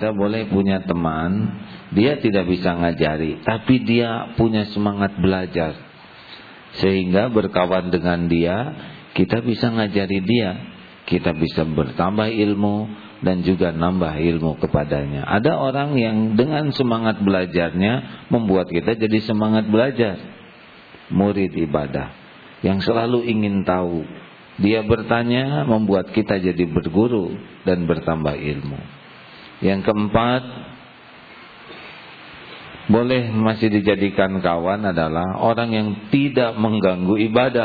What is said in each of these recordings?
kita boleh punya teman, dia tidak bisa ngajari, tapi dia punya semangat belajar, sehingga berkawan dengan dia, kita bisa ngajari dia, kita bisa bertambah ilmu dan juga nambah ilmu kepadanya. Ada orang yang dengan semangat belajarnya membuat kita jadi semangat belajar. Murid ibadah yang selalu ingin tahu, dia bertanya membuat kita jadi berguru dan bertambah ilmu. Yang keempat, boleh masih dijadikan kawan adalah orang yang tidak mengganggu ibadah.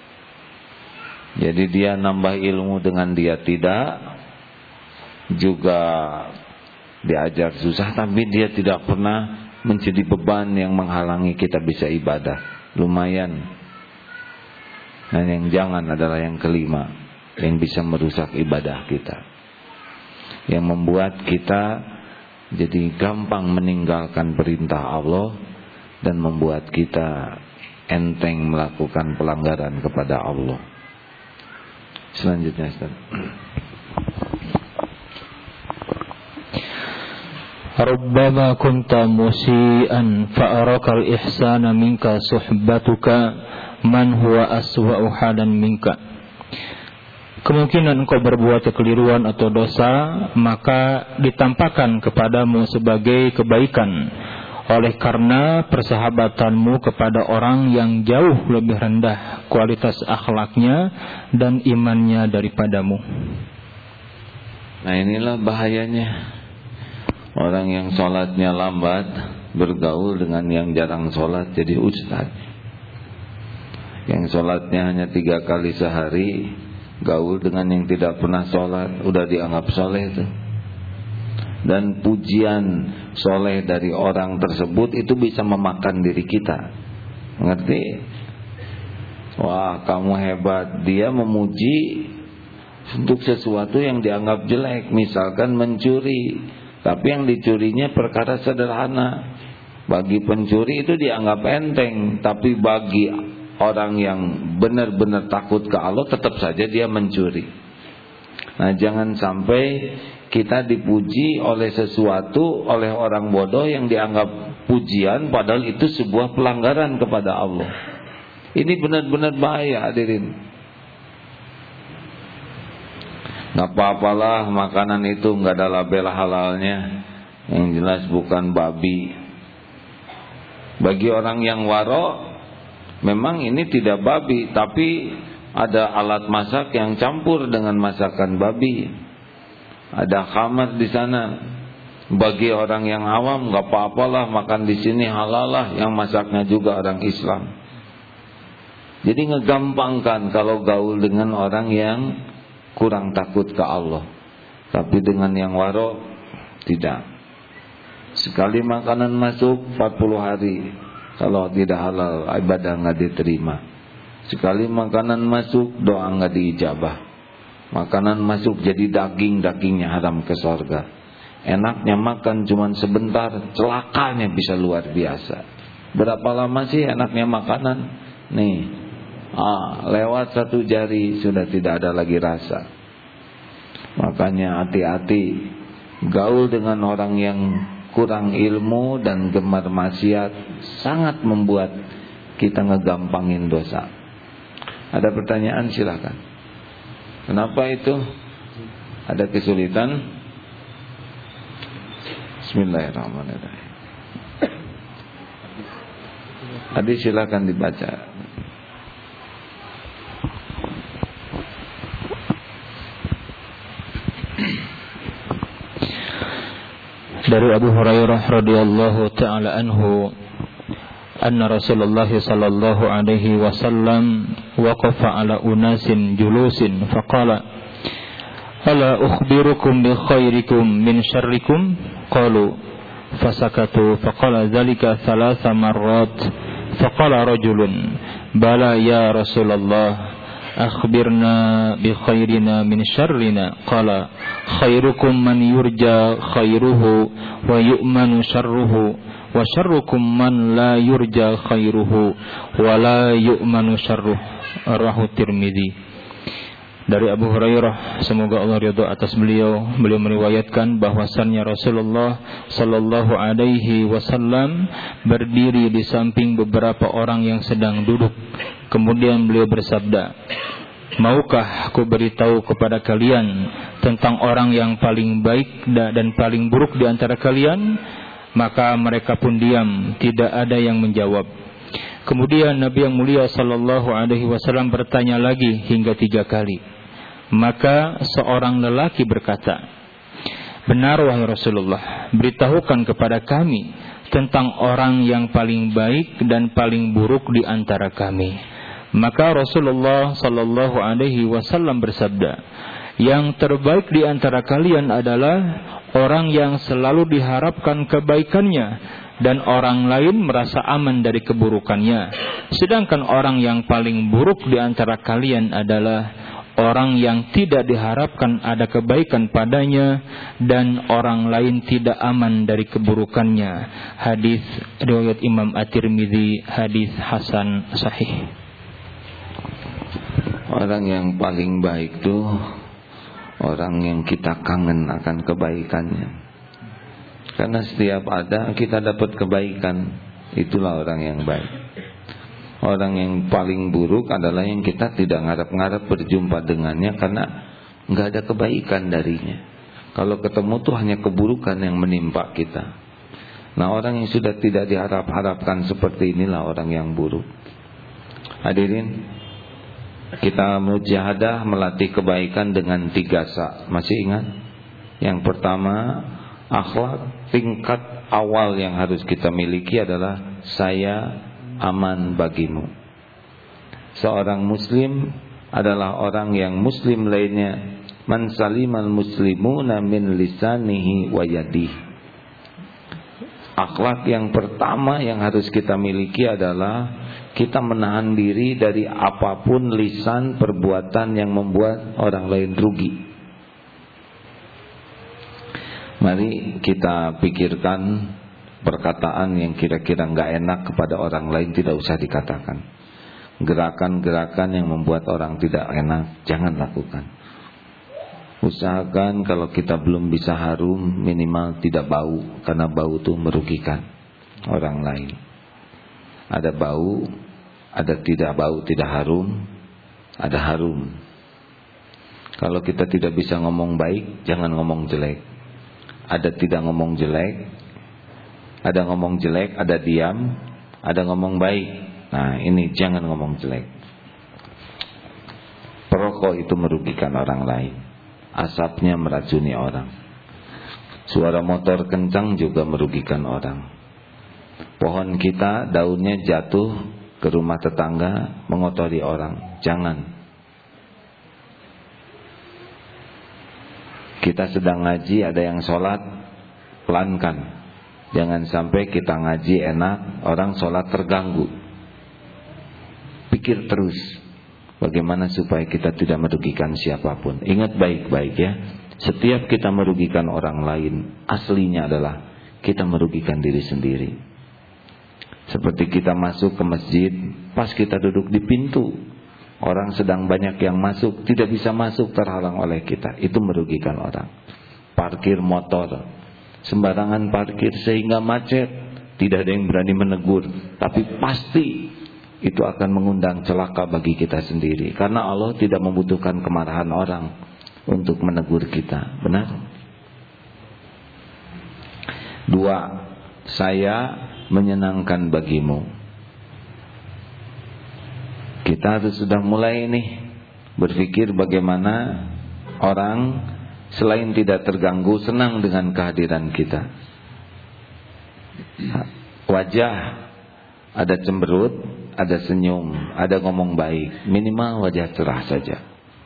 Jadi dia nambah ilmu dengan dia tidak, juga diajar susah, tapi dia tidak pernah menjadi beban yang menghalangi kita bisa ibadah. Lumayan. Dan yang jangan adalah yang kelima, yang bisa merusak ibadah kita, yang membuat kita jadi gampang meninggalkan perintah Allah dan membuat kita enteng melakukan pelanggaran kepada Allah. Selanjutnya, Ustaz. Rubbama kunta musian fa'arakal ihsana minka suhbatuka man huwa aswa'u halan minka. Kemungkinan engkau berbuat kekeliruan atau dosa, maka ditampakkan kepadamu sebagai kebaikan oleh karena persahabatanmu kepada orang yang jauh lebih rendah kualitas akhlaknya dan imannya daripadamu. Nah, inilah bahayanya orang yang sholatnya lambat bergaul dengan yang jarang sholat jadi ustaz. Yang sholatnya hanya 3 kali sehari gaul dengan yang tidak pernah sholat, udah dianggap soleh itu. Dan pujian soleh dari orang tersebut itu bisa memakan diri kita. Ngerti? Wah, kamu hebat. Dia memuji untuk sesuatu yang dianggap jelek, misalkan mencuri, tapi yang dicurinya perkara sederhana. Bagi pencuri itu dianggap enteng, tapi bagi orang yang benar-benar takut ke Allah tetap saja dia mencuri. Nah, jangan sampai kita dipuji oleh sesuatu oleh orang bodoh yang dianggap pujian padahal itu sebuah pelanggaran kepada Allah. Ini benar-benar bahaya, hadirin. Gak apa-apalah makanan itu gak ada label halalnya, yang jelas bukan babi. Bagi orang yang waro, memang ini tidak babi, tapi ada alat masak yang campur dengan masakan babi. Ada khamar di sana. Bagi orang yang awam, gak apa-apalah makan di sini halal lah, yang masaknya juga orang Islam. Jadi ngegampangkan kalau gaul dengan orang yang kurang takut ke Allah. Tapi dengan yang waro tidak. Sekali makanan masuk 40 hari, kalau tidak halal ibadah gak diterima. Sekali makanan masuk doa gak diijabah. Makanan masuk jadi daging, dagingnya haram ke sorga. Enaknya makan cuman sebentar, celakanya bisa luar biasa. Berapa lama sih enaknya makanan? Nih, lewat 1 jari sudah tidak ada lagi rasa. Makanya hati-hati gaul dengan orang yang kurang ilmu dan gemar maksiat, sangat membuat kita ngegampangin dosa. Ada pertanyaan, silakan. Kenapa itu? Ada kesulitan? Bismillahirrahmanirrahim. Hadis silakan dibaca. Dari Abu Hurairah radhiyallahu taala anhu, anna Rasulullah sallallahu alaihi wasallam waqafa ala unasin julusin faqala ala ukhbirukum bi khairikum min syarrikum qalu fasakatu faqala dzalika thalatha marrat faqala rajulun bala ya Rasulullah akhbirna bi khairina min syarrina qala khairukum man yurja khairuhu wa yu'manu syarruhu wa syarrukum man la yurja khairuhu wa la yu'manu syarruhu. Rawahu Tirmidzi. dari Abu Hurairah, semoga Allah ridha atas beliau meriwayatkan bahwasannya Rasulullah sallallahu alaihi wasallam berdiri di samping beberapa orang yang sedang duduk. Kemudian beliau bersabda, "Maukah aku beritahu kepada kalian tentang orang yang paling baik dan paling buruk di antara kalian?" Maka mereka pun diam, tidak ada yang menjawab. Kemudian Nabi yang mulia sallallahu alaihi wasallam bertanya lagi hingga 3 kali. Maka seorang lelaki berkata, "Benar wahai Rasulullah, beritahukan kepada kami tentang orang yang paling baik dan paling buruk di antara kami." Maka Rasulullah sallallahu alaihi wasallam bersabda, "Yang terbaik di antara kalian adalah orang yang selalu diharapkan kebaikannya dan orang lain merasa aman dari keburukannya. Sedangkan orang yang paling buruk di antara kalian adalah orang yang tidak diharapkan ada kebaikan padanya dan orang lain tidak aman dari keburukannya." Hadis riwayat Imam At-Tirmidzi, hadis hasan sahih. Orang yang paling baik itu orang yang kita kangen akan kebaikannya. Karena setiap ada kita dapat kebaikan, itulah orang yang baik. Orang yang paling buruk adalah yang kita tidak ngarep-ngarep berjumpa dengannya karena nggak ada kebaikan darinya. Kalau ketemu tuh hanya keburukan yang menimpa kita. Nah, orang yang sudah tidak diharap-harapkan seperti inilah orang yang buruk. Hadirin, kita mujahadah melatih kebaikan dengan 3 sa. Masih ingat? Yang pertama, akhlak tingkat awal yang harus kita miliki adalah saya aman bagimu. Seorang muslim adalah orang yang muslim lainnya man salimal muslimuna min lisanihi wa yadihi. Akhlak yang pertama yang harus kita miliki adalah kita menahan diri dari apapun lisan perbuatan yang membuat orang lain rugi. Mari kita pikirkan perkataan yang kira-kira nggak enak kepada orang lain tidak usah dikatakan. Gerakan-gerakan yang membuat orang tidak enak jangan lakukan. Usahakan kalau kita belum bisa harum minimal tidak bau, karena bau itu merugikan orang lain. Ada bau, ada tidak bau, tidak harum, ada harum. Kalau kita tidak bisa ngomong baik, jangan ngomong jelek. Ada tidak ngomong jelek, ada ngomong jelek, ada diam, ada ngomong baik. Nah, ini jangan ngomong jelek. Perokok itu merugikan orang lain. Asapnya meracuni orang. Suara motor kencang juga merugikan orang. Pohon kita daunnya jatuh ke rumah tetangga mengotori orang. Jangan. Kita sedang ngaji, ada yang sholat, pelankan. Jangan sampai kita ngaji enak, orang sholat terganggu. Pikir terus bagaimana supaya kita tidak merugikan siapapun. Ingat baik-baik ya, setiap kita merugikan orang lain, aslinya adalah kita merugikan diri sendiri. Seperti kita masuk ke masjid, pas kita duduk di pintu, orang sedang banyak yang masuk, tidak bisa masuk, terhalang oleh kita. Itu merugikan orang. Parkir motor, sembarangan parkir sehingga macet, tidak ada yang berani menegur, tapi pasti itu akan mengundang celaka bagi kita sendiri. Karena Allah tidak membutuhkan kemarahan orang untuk menegur kita. Benar? 2. Saya menyenangkan bagimu. Kita harus sudah mulai nih berpikir bagaimana orang selain tidak terganggu senang dengan kehadiran kita. Wajah ada cemberut, ada senyum, ada ngomong baik, minimal wajah cerah saja.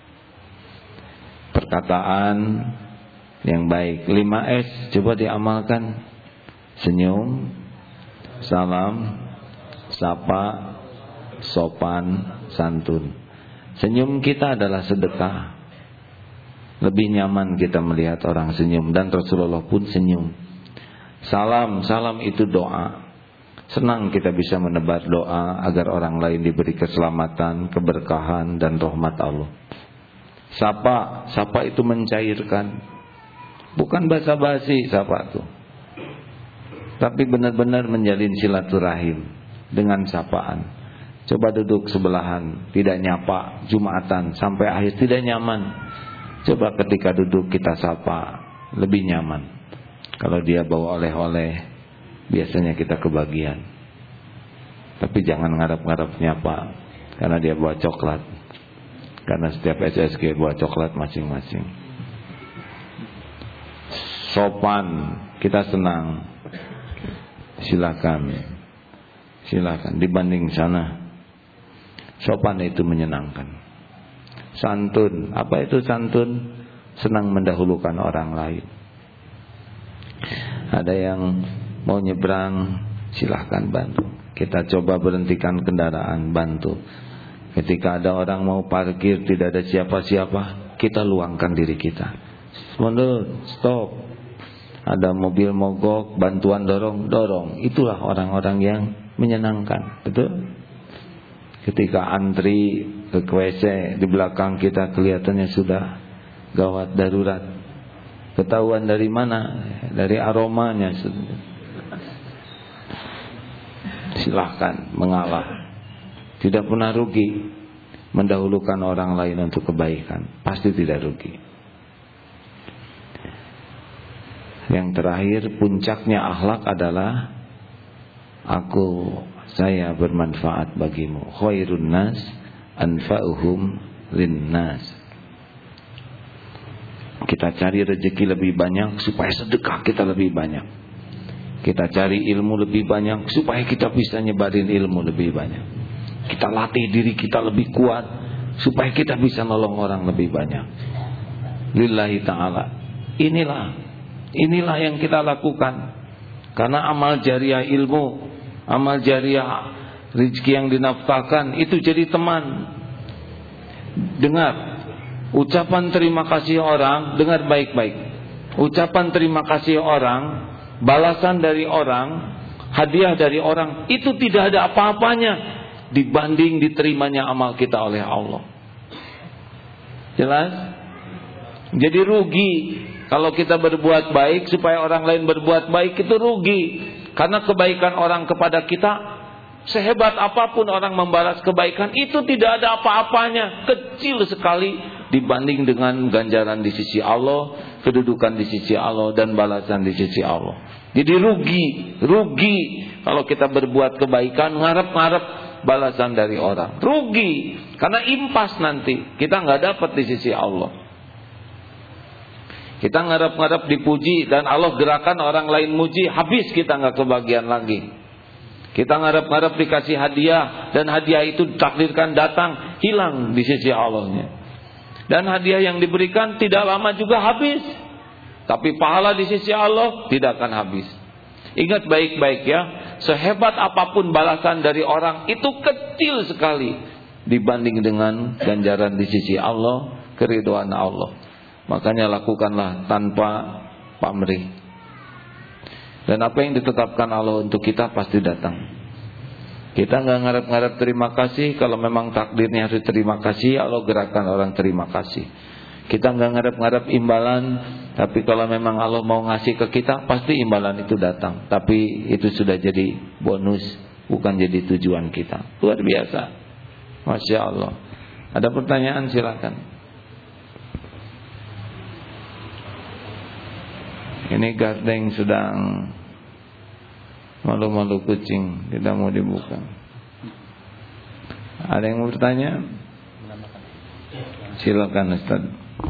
Perkataan yang baik, 5S coba diamalkan. Senyum, salam, sapa, sopan, santun. Senyum kita adalah sedekah. Lebih nyaman kita melihat orang senyum, dan Rasulullah pun senyum. Salam itu doa. Senang kita bisa menebar doa agar orang lain diberi keselamatan, keberkahan dan rahmat Allah. Sapa itu mencairkan. Bukan basa-basi sapa itu. Tapi benar-benar menjalin silaturahim dengan sapaan. Coba duduk sebelahan, tidak nyapa Jumatan sampai akhir tidak nyaman. Coba ketika duduk kita sapa, lebih nyaman. Kalau dia bawa oleh-oleh, biasanya kita kebagian. Tapi jangan ngarep-ngarep nyapa, karena dia bawa coklat. Karena setiap SSG bawa coklat masing-masing. Sopan, kita senang. Silakan dibanding sana. Sopan itu menyenangkan. Santun, apa itu santun? Senang mendahulukan orang lain. Ada yang mau nyebrang, silahkan bantu. Kita coba berhentikan kendaraan, bantu. Ketika ada orang mau parkir, tidak ada siapa-siapa, kita luangkan diri kita. Mundur, stop. Ada mobil mogok, bantuan dorong. Itulah orang-orang yang menyenangkan, betul? Ketika antri ke WC, di belakang kita kelihatannya sudah gawat darurat. Ketahuan dari mana? Dari aromanya. Silahkan mengalah. Tidak pernah rugi mendahulukan orang lain untuk kebaikan. Pasti tidak rugi. Yang terakhir, puncaknya akhlak adalah saya bermanfaat bagimu. Khairun nas anfa'uhum linnas. Kita cari rezeki lebih banyak supaya sedekah kita lebih banyak. Kita cari ilmu lebih banyak supaya kita bisa nyebarin ilmu lebih banyak. Kita latih diri kita lebih kuat supaya kita bisa nolong orang lebih banyak. Lillahi ta'ala. Inilah yang kita lakukan. Karena amal jariah ilmu, amal jariah rezeki yang dinafkahkan itu jadi teman. Dengar ucapan terima kasih orang, dengar baik-baik. Ucapan terima kasih orang, balasan dari orang, hadiah dari orang, itu tidak ada apa-apanya dibanding diterimanya amal kita oleh Allah. Jelas? Jadi rugi kalau kita berbuat baik supaya orang lain berbuat baik, itu rugi. Karena kebaikan orang kepada kita, sehebat apapun orang membalas kebaikan, itu tidak ada apa-apanya, kecil sekali dibanding dengan ganjaran di sisi Allah, kedudukan di sisi Allah, dan balasan di sisi Allah. Jadi rugi kalau kita berbuat kebaikan ngarep-ngarep balasan dari orang. Rugi, karena impas nanti kita nggak dapat di sisi Allah. Kita ngarep-ngarep dipuji dan Allah gerakan orang lain muji, habis kita nggak kebagian lagi. Kita ngarep-ngarep dikasih hadiah dan hadiah itu ditakdirkan datang, hilang di sisi Allahnya. Dan hadiah yang diberikan tidak lama juga habis. Tapi pahala di sisi Allah tidak akan habis. Ingat baik-baik ya, sehebat apapun balasan dari orang itu kecil sekali dibanding dengan ganjaran di sisi Allah, keridhaan Allah. Makanya lakukanlah tanpa pamrih. Dan apa yang ditetapkan Allah untuk kita pasti datang. Kita nggak ngarep-ngarep terima kasih. Kalau memang takdirnya harus terima kasih, Allah gerakan orang terima kasih. Kita nggak ngarep-ngarep imbalan, tapi kalau memang Allah mau ngasih ke kita, pasti imbalan itu datang. Tapi itu sudah jadi bonus, bukan jadi tujuan kita. Luar biasa, Masya Allah. Ada pertanyaan, silakan. Ini gardeng sedang malu-malu kucing, tidak mau dibuka. Ada yang mau bertanya? Silakan Ustaz.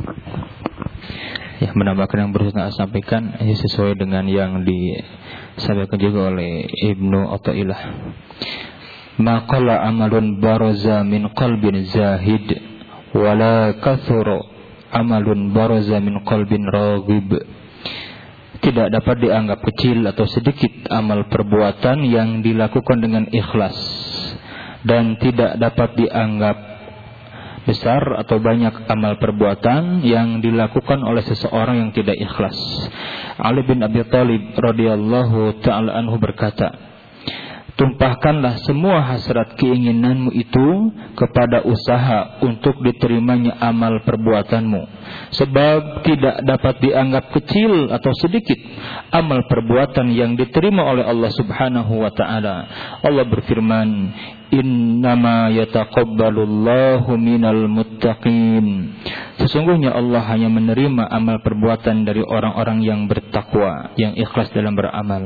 Ya, menambahkan yang baru saya sampaikan sesuai dengan yang disampaikan juga oleh Ibnu Athaillah. Maqala amalun baraza min qalbin zahid wala kathura amalun baraza min qalbin raghib. Tidak dapat dianggap kecil atau sedikit amal perbuatan yang dilakukan dengan ikhlas, dan tidak dapat dianggap besar atau banyak amal perbuatan yang dilakukan oleh seseorang yang tidak ikhlas. Ali bin Abi Thalib radhiyallahu ta'ala anhu berkata, Tumpahkanlah semua hasrat keinginanmu itu kepada usaha untuk diterimanya amal perbuatanmu. Sebab tidak dapat dianggap kecil atau sedikit amal perbuatan yang diterima oleh Allah Subhanahu wa ta'ala. Allah berfirman, Innama yataqabbalullahu minal muttaqin. Sesungguhnya Allah hanya menerima amal perbuatan dari orang-orang yang bertakwa, yang ikhlas dalam beramal.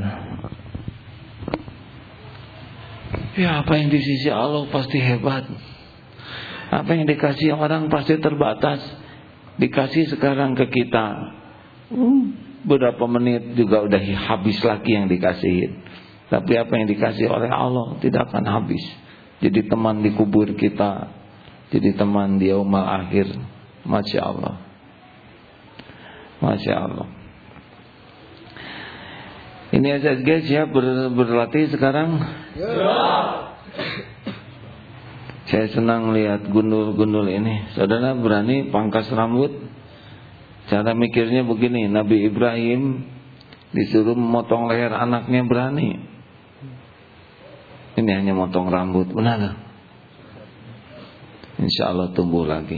Ya, apa yang di sisi Allah pasti hebat. Apa yang dikasih orang pasti terbatas. Dikasih sekarang ke kita, beberapa menit juga udah habis lagi yang dikasihin. Tapi apa yang dikasih oleh Allah tidak akan habis. Jadi teman di kubur kita, jadi teman di yaumul akhir. Masya Allah, Masya Allah. Ini SSG siap berlatih sekarang? Ya. Saya senang lihat gundul-gundul ini. Saudara berani pangkas rambut? Cara mikirnya begini, Nabi Ibrahim disuruh memotong leher anaknya, berani. Ini hanya motong rambut, benar? Insya Allah tumbuh lagi.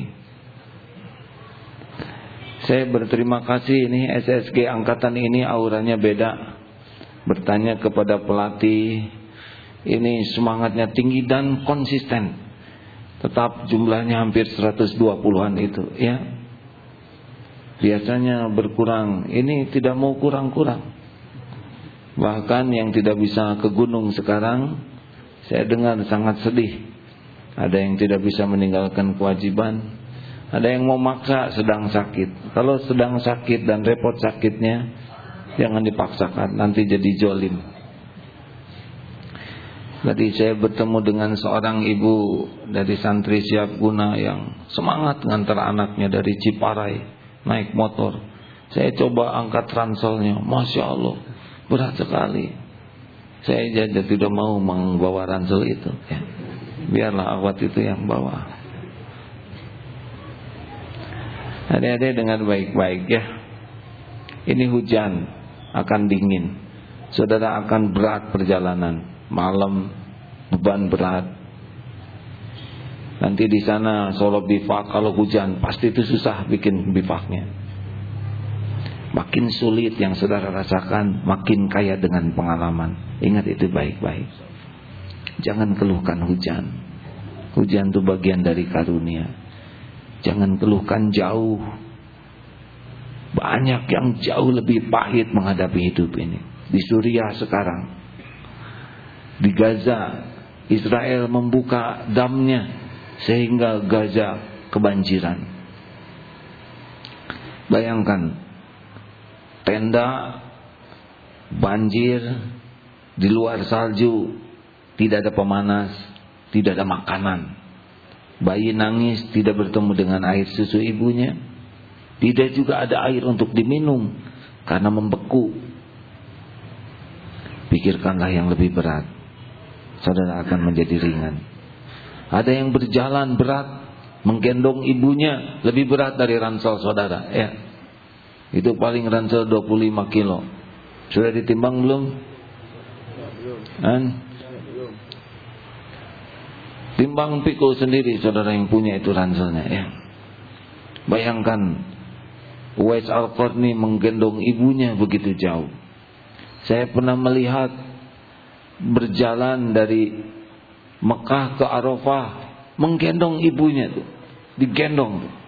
Saya berterima kasih, ini SSG angkatan ini auranya beda. Bertanya kepada pelatih, ini semangatnya tinggi dan konsisten. Tetap jumlahnya hampir 120-an itu, ya. Biasanya berkurang, ini tidak mau kurang-kurang. Bahkan yang tidak bisa ke gunung sekarang, saya dengar sangat sedih. Ada yang tidak bisa meninggalkan kewajiban, ada yang mau maksa sedang sakit. Kalau sedang sakit dan repot sakitnya, jangan dipaksakan, nanti jadi jolim. Tadi saya bertemu dengan seorang ibu dari santri Siap Guna yang semangat ngantar anaknya dari Ciparai naik motor. Saya coba angkat ranselnya, Masya Allah, berat sekali. Saya jajan tidak mau membawa ransel itu, ya. Biarlah awat itu yang bawa. Adik-adik dengan baik-baik, ya. Ini hujan, akan dingin. Saudara akan berat perjalanan. Malam beban berat. Nanti di sana Solo bivak, kalau hujan pasti itu susah bikin bivaknya. Makin sulit yang saudara rasakan, makin kaya dengan pengalaman. Ingat itu baik-baik. Jangan keluhkan hujan. Hujan itu bagian dari karunia. Jangan keluhkan jauh. Banyak yang jauh lebih pahit menghadapi hidup ini. Di Suriah sekarang, di Gaza, Israel membuka damnya sehingga Gaza kebanjiran. Bayangkan, tenda, banjir, di luar salju, tidak ada pemanas, tidak ada makanan. Bayi nangis tidak bertemu dengan air susu ibunya. Tidak juga ada air untuk diminum karena membeku. Pikirkanlah yang lebih berat, saudara akan menjadi ringan. Ada yang berjalan berat, menggendong ibunya lebih berat dari ransel saudara, ya. Itu paling ransel 25 kilo. Sudah ditimbang belum? Timbang pikul sendiri saudara yang punya itu ranselnya, ya. Bayangkan Uwais Al-Qarni menggendong ibunya begitu jauh. Saya pernah melihat berjalan dari Mekah ke Arafah, menggendong ibunya tuh, digendong tuh.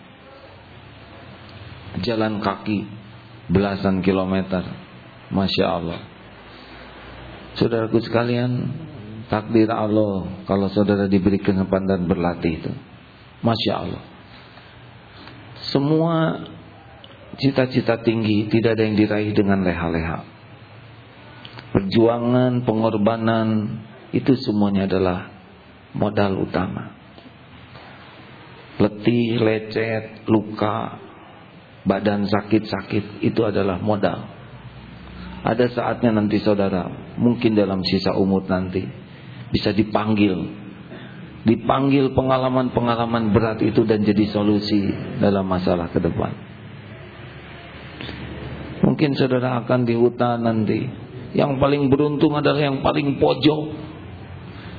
Jalan kaki belasan kilometer. Masya Allah. Saudaraku sekalian, takdir Allah kalau saudara diberi kesempatan berlatih itu. Masya Allah. Semua cita-cita tinggi tidak ada yang diraih dengan leha-leha. Perjuangan, pengorbanan, itu semuanya adalah modal utama. Letih, lecet, luka, badan sakit-sakit, itu adalah modal. Ada saatnya nanti saudara, mungkin dalam sisa umur nanti, bisa dipanggil pengalaman-pengalaman berat itu dan jadi solusi dalam masalah ke depan. Mungkin saudara akan di hutan nanti, yang paling beruntung adalah yang paling pojok,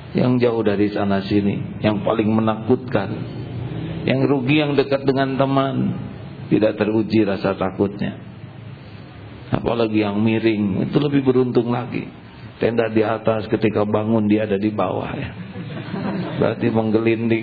yang jauh dari sana sini, yang paling menakutkan, yang rugi yang dekat dengan teman, tidak teruji rasa takutnya. Apalagi yang miring, itu lebih beruntung lagi. Tenda di atas, ketika bangun dia ada di bawah ya. Berarti menggelinding.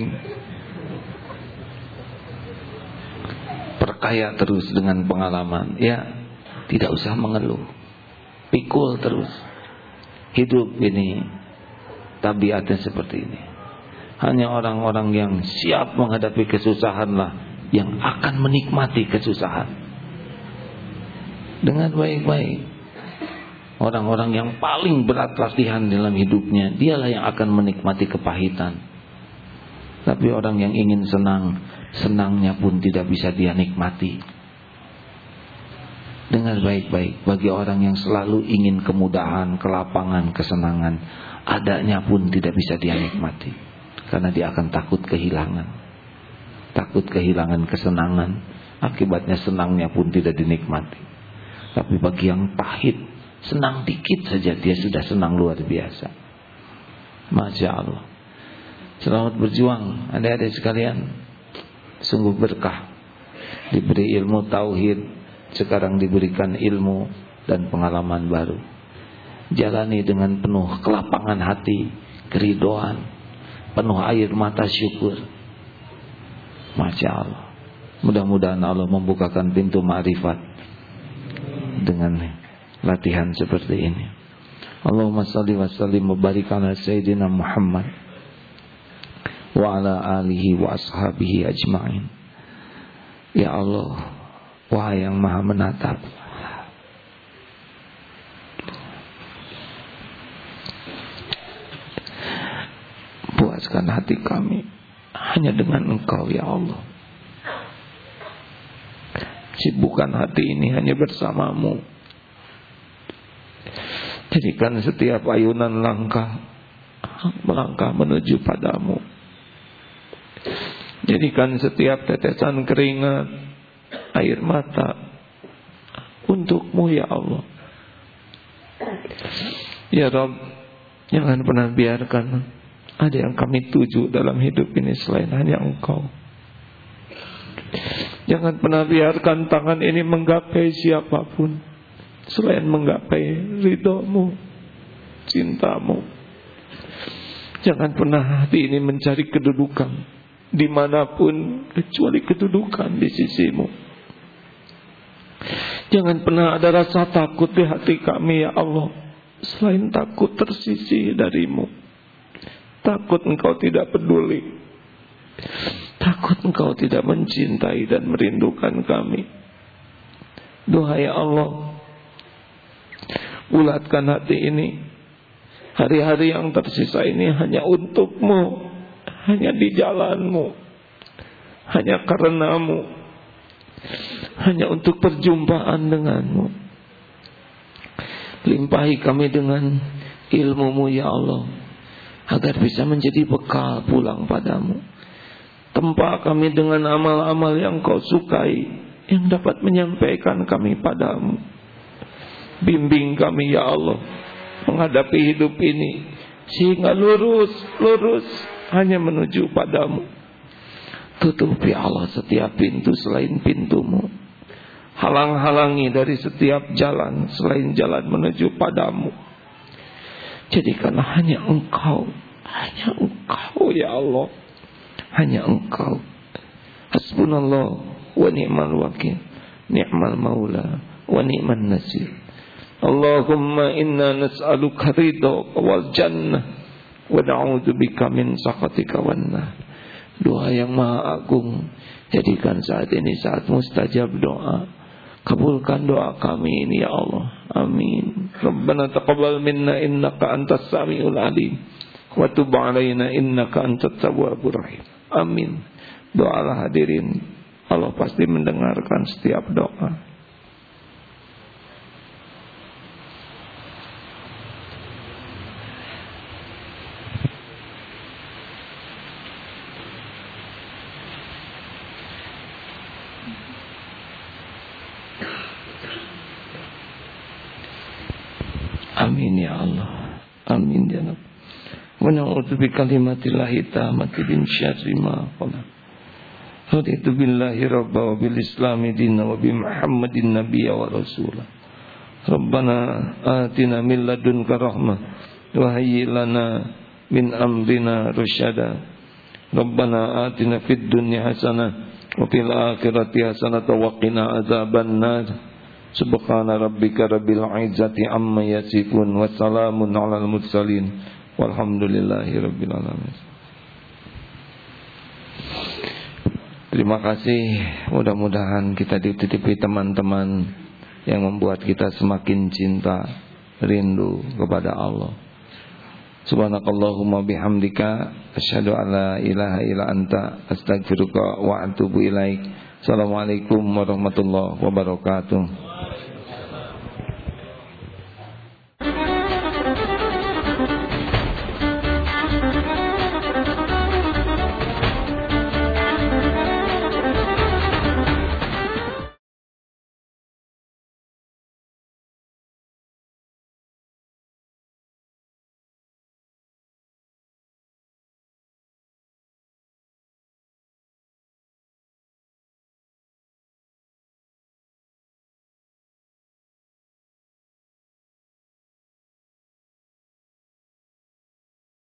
Perkaya terus dengan pengalaman. Ya, tidak usah mengeluh, pikul terus. Hidup ini tabiatnya seperti ini. Hanya orang-orang yang siap menghadapi kesusahanlah yang akan menikmati kesusahan dengan baik-baik. Orang-orang yang paling berat latihan dalam hidupnya, dialah yang akan menikmati kepahitan. Tapi orang yang ingin senang, senangnya pun tidak bisa dia nikmati. Dengar baik-baik, bagi orang yang selalu ingin kemudahan, kelapangan, kesenangan, adanya pun tidak bisa dia nikmati. Karena dia akan takut kehilangan. Takut kehilangan kesenangan, akibatnya senangnya pun tidak dinikmati. Tapi bagi yang pahit, senang dikit saja dia sudah senang luar biasa. Masya Allah. Selamat berjuang adik-adik sekalian. Sungguh berkah. Diberi ilmu tauhid, sekarang diberikan ilmu dan pengalaman baru. Jalani dengan penuh kelapangan hati, keridoan, penuh air mata syukur. Masya Allah. Mudah-mudahan Allah membukakan pintu ma'rifat dengan latihan seperti ini. Allahumma salli wa sallim wa barik ala Sayyidina Muhammad wa ala alihi wa ashabihi ajma'in. Ya Allah, Wahai yang maha menatap, puaskan hati kami hanya dengan Engkau ya Allah. Sibukkan hati ini hanya bersamamu. Jadikan setiap ayunan langkah melangkah menuju padamu. Jadikan setiap tetesan keringat, air mata untukmu ya Allah. Ya Rabb, jangan pernah biarkan ada yang kami tuju dalam hidup ini selain hanya Engkau. Jangan pernah biarkan tangan ini menggapai siapapun selain menggapai ridho-Mu, cinta-Mu. Jangan pernah hati ini mencari kedudukan dimanapun kecuali kedudukan di sisi-Mu. Jangan pernah ada rasa takut di hati kami ya Allah selain takut tersisi dari-Mu. Takut Engkau tidak peduli, takut Engkau tidak mencintai dan merindukan kami. Doa ya Allah, bulatkan hati ini. Hari-hari yang tersisa ini hanya untuk-Mu, hanya di jalan-Mu, hanya karena-Mu, hanya untuk perjumpaan dengan-Mu. Limpahi kami dengan ilmu-Mu ya Allah, agar bisa menjadi bekal pulang padamu. Tempa kami dengan amal-amal yang Kau sukai, yang dapat menyampaikan kami padamu. Bimbing kami ya Allah menghadapi hidup ini, sehingga lurus hanya menuju padamu. Tutupi Allah setiap pintu selain pintu-Mu. Halang-halangi dari setiap jalan selain jalan menuju padamu. Jadikanlah hanya Engkau ya Allah, hanya Engkau. Hasbunallah wa ni'mal wakil, ni'mal maula wa ni'man nasir. Allahumma inna nas'aluka ridhaka wal jannah wa na'udzubika min sakhatika wan nar. Doa yang maha agung, jadikan saat ini saat mustajab doa. Kabulkan doa kami ini ya Allah. Amin. Rabbana taqabbal minna innaka antas samiul alim wa tub alaina innaka antat tawwabur rahim. Amin. Doalah hadirin, Allah pasti mendengarkan setiap doa. Amin ya Allah. Amin ya Rabb. wa na'udzu bikalimatillahi tammati min syarri ma khalaq. Raditu billahi rabba wa bil islami dinna wa bi Muhammadin nabiyya wa rasulah. Rabbana atina min ladunka rahmah wa hayyi lana min amrina rasyada. Rabbana atina fid dunya hasanah wa fil akhirati hasanah wa qina adzaban nar. Subhana rabbika rabbil izzati amma yasifun wa salamun alal mursalin walhamdulillahi rabbil alamin. Terima kasih. Mudah-mudahan kita dititipi teman-teman yang membuat kita semakin cinta, rindu kepada Allah. Subhanakallahumma bihamdika asyhadu an la ilaha illa anta astaghfiruka wa atubu ilaik. Assalamualaikum warahmatullahi wabarakatuh.